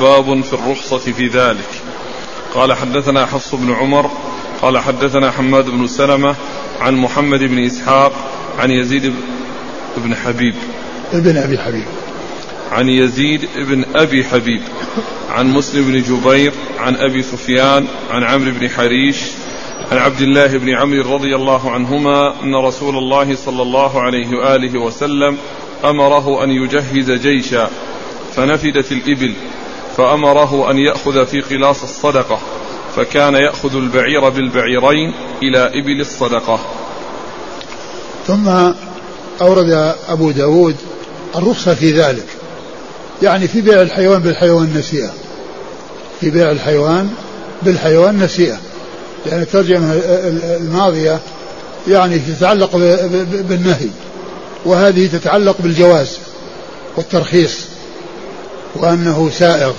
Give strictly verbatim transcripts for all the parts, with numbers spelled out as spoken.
باب في الرخصة في ذلك. قال حدثنا حفص بن عمر قال حدثنا حماد بن سلمة عن محمد بن إسحاق عن يزيد بن حبيب ابن أبي حبيب عن يزيد بن أبي حبيب عن مسلم بن جبير عن أبي سفيان عن عمرو بن حريش عن عبد الله بن عمرو رضي الله عنهما أن رسول الله صلى الله عليه وآله وسلم أمره أن يجهز جيشا فنفدت الإبل فأمره أن يأخذ في قلاص الصدقة فكان يأخذ البعير بالبعيرين إلى إبل الصدقة. ثم أورد أبو داود الرخصة في ذلك، يعني في بيع الحيوان بالحيوان نسيئة، في بيع الحيوان بالحيوان نسيئة، يعني الترجمة الماضية يعني تتعلق بالنهي، وهذه تتعلق بالجواز والترخيص وأنه سائغ.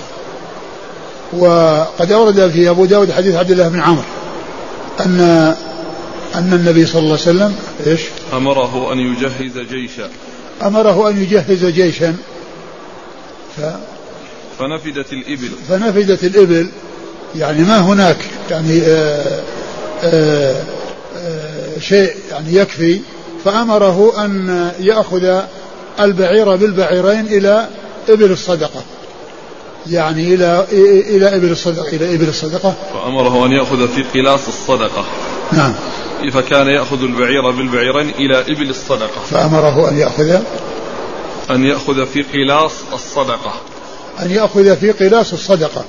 وقد أورد في أبو داود حديث عبد الله بن عمرو أن أن النبي صلى الله عليه وسلم إيش أمره أن يجهز جيشا أمره أن يجهز جيشا ف فنفدت الإبل فنفدت الإبل يعني ما هناك يعني آآ آآ آآ شيء يعني يكفي، فأمره أن يأخذ البعير بالبعيرين إلى إبل الصدقة، يعني إلى إلى إبل الصدقة إلى إبل الصدقة فأمره أن يأخذ في قلاص الصدقة. نعم. فكان يأخذ البعير بالبعيرين إلى إبل الصدقة. فأمره أن يأخذ أن يأخذ في قلاص الصدقة أن يأخذ في قلاص الصدقة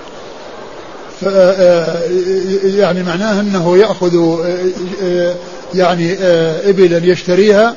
يعني معناه أنه يأخذ يعني إبلا يشتريها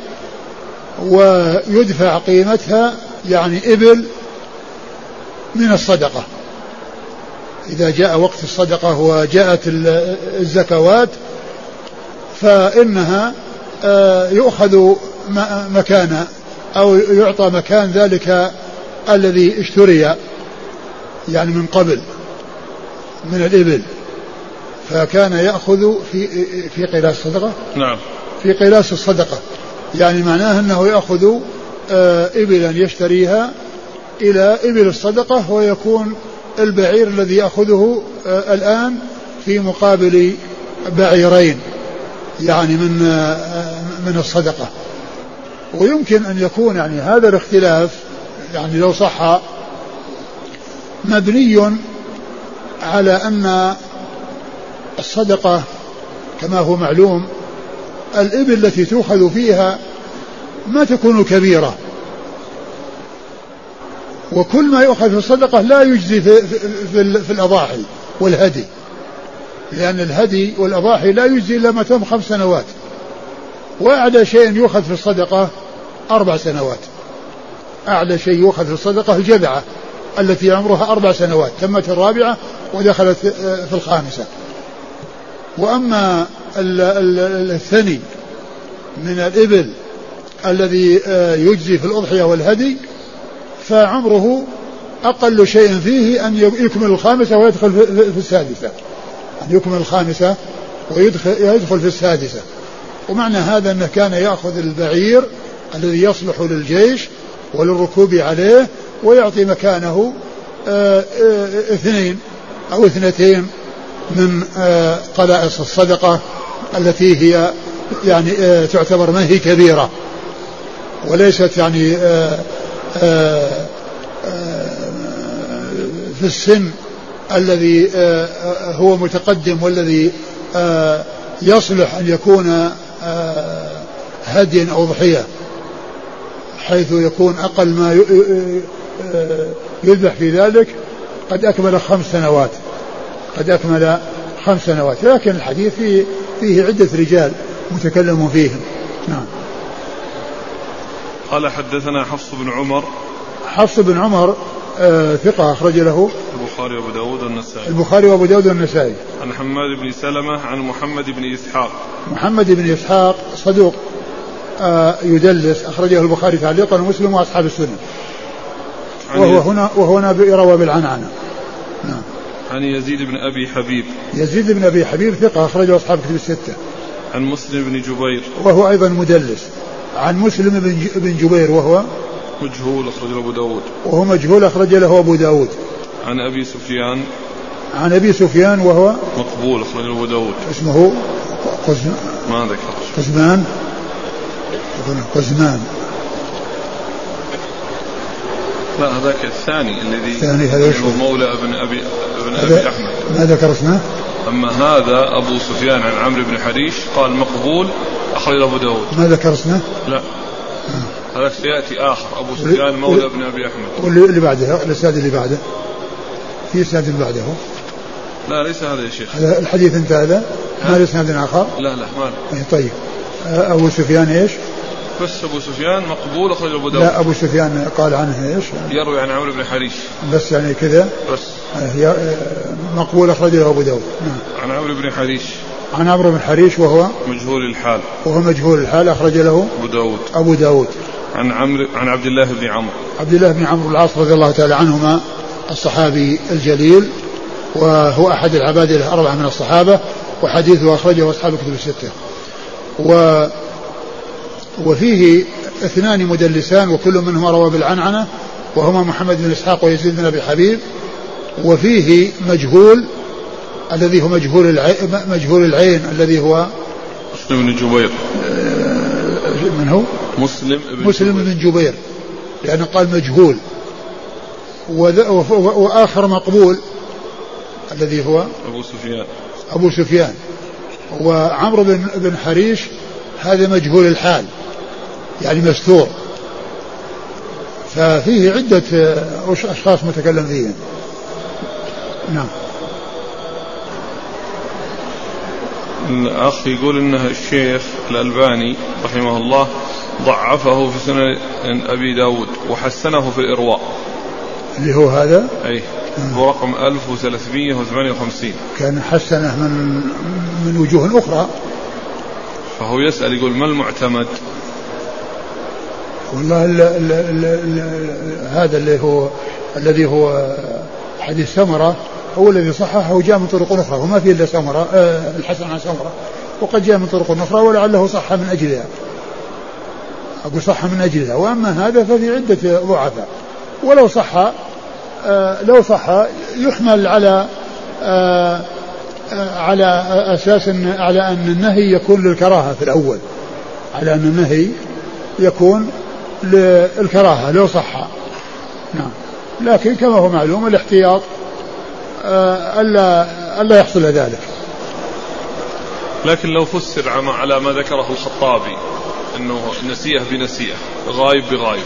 ويدفع قيمتها يعني إبل من الصدقة. إذا جاء وقت الصدقة وجاءت الزكوات فإنها يؤخذ مكان أو يعطى مكان ذلك الذي اشتري يعني من قبل من الإبل، فكان يأخذ في في قلاص الصدقة. نعم. في قلاص الصدقة يعني معناه أنه يأخذ إبلا يشتريها إلى إبل الصدقة، ويكون البعير الذي يأخذه الآن في مقابل بعيرين يعني من من الصدقة. ويمكن أن يكون يعني هذا الاختلاف يعني لو صح مبني على أن الصدقة كما هو معلوم الإبل التي تؤخذ فيها ما تكون كبيرة، وكل ما يؤخذ في الصدقة لا يجزي في, في, في, في الأضاحي والهدي، لأن الهدي والأضاحي لا يجزي إلا ما تم خمس سنوات، وأعلى شيء يؤخذ في الصدقة أربع سنوات. أعلى شيء يؤخذ في الصدقة الجذعة التي عمرها أربع سنوات، تمت الرابعة ودخلت في الخامسة. وأما الثاني من الإبل الذي يجزي في الأضحية والهدي فعمره أقل شيء فيه أن يكمل الخامسة ويدخل في السادسة، أن يكمل الخامسة ويدخل في السادسة. ومعنى هذا أنه كان يأخذ البعير الذي يصلح للجيش وللركوب عليه ويعطي مكانه اثنين أو اثنتين من قلائص الصدقة التي هي يعني تعتبر ما هي كبيرة وليست يعني في السن الذي هو متقدم والذي يصلح أن يكون هديا أو ضحية، حيث يكون أقل ما يذبح في ذلك قد أكمل خمس سنوات قد أكمل خمس سنوات لكن الحديث فيه, فيه عدة رجال متكلم فيهم. نعم. قال حدثنا حفص بن عمر. حفص بن عمر آه ثقة أخرج له البخاري وأبو داود والنسائي. البخاري وأبو داود والنسائي. عن حماد بن سلمة عن محمد بن إسحاق. محمد بن إسحاق صدوق آه يدلس، أخرجه البخاري تعليقا ومسلم وأصحاب السنة، وهو هنا وهو هنا يروى بالعنعنة. نعم. عن يزيد بن أبي حبيب. يزيد بن أبي حبيب ثقة أخرجه أصحاب كتب الستة. عن مسلم بن جبير وهو أيضا مدلس. عن مسلم بن جبير وهو مجهول أخرج له أبو داود. وهو مجهول أخرج له أبو داود. عن أبي سفيان عن أبي سفيان وهو مقبول أخرجه أبو داود. اسمه قزم ما ذكر قزمان قزمان لا هذاك الثاني الذي الثاني هذا هو مولى ابن أبي ابن أبي أحمد. ما ذكر اسمه. أما هذا أبو سفيان عن عمرو بن حريش قال مقبول أخرج أبو داود. ما ذكر اسمه. لا هذا سيأتي آخر أبو سفيان مولى ابن أبي أحمد. واللي بعده الإسناد اللي بعده في إسناد بعده. لا ليس هذا يا شيخ. هذا الحديث انت هذا ما إسناد آخر. لا لا ما طيب أبو سفيان إيش. بس أبو سفيان مقبول أخرج أبو داود. لا أبو سفيان قال عنه إيش. يروي عن عمرو بن حريش بس يعني كذا بس مقبول أخرجه أبو داود. نعم. عن عمرو بن حريش عن عمرو بن حريش وهو مجهول الحال وهو مجهول الحال أخرج له أبو داود. أبو داود. عن عمرو عن عبد الله بن عمرو عبد الله بن عمرو العاص رضي الله تعالى عنهما الصحابي الجليل وهو أحد العباد الأربعة من الصحابة وحديثه أخرجه أصحاب الكتب الستة. و وفيه اثنان مدلسان وكل منهما روى بالعنعنة وهما محمد بن إسحاق ويزيد بن أبي حبيب. وفيه مجهول الذي هو مجهول العين, مجهول العين الذي هو مسلم بن جبير. من هو؟ مسلم بن مسلم جبير. بن جبير لأنه قال مجهول. وآخر مقبول الذي هو أبو سفيان أبو سفيان. وعمرو بن, بن حريش هذا مجهول الحال يعني مستور. ففيه عدة أشخاص متكلم فيهم. نعم. الأخ يقول إنه الشيخ الألباني رحمه الله ضعفه في سنن أبي داود وحسنه في الإرواء اللي هو هذا أي هو رقم ألف وثلاثمائة وثمانية وخمسين. كان حسنه من من وجوه أخرى. فهو يسأل يقول ما المعتمد. والله ال ال ال ال هذا اللي هو الذي هو حديث سمرة هو الذي صححه وجاء من طرق أخرى وما فيه إلا سمرة آه الحسن عن سمرة وقد جاء من طرق أخرى ولعله صح من أجلها. أقول صح من أجلها. وأما هذا ففي عدة ضعفاء ولو صح آه لو صح يحمل على آه آه على أساس إن على أن النهي يكون للكراهة في الأول على أن النهي يكون للكراهة لو صح. نعم. لكن كما هو معلوم الاحتياط آه ألا ألا يحصل ذلك. لكن لو فسر على ما ذكره الخطابي أنه نسيه بنسيه غايب بغايب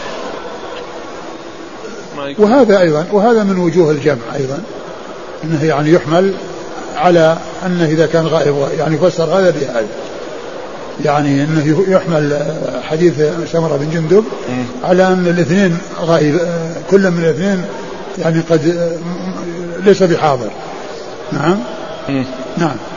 وهذا أيضا وهذا من وجوه الجمع أيضا أنه يعني يحمل على أنه إذا كان غائب يعني فسر هذا بهذا يعني أنه يحمل حديث سمرة بن جندب على أن الاثنين غائب كل من الاثنين يعني قد ليس بحاضر. نعم. م. نعم.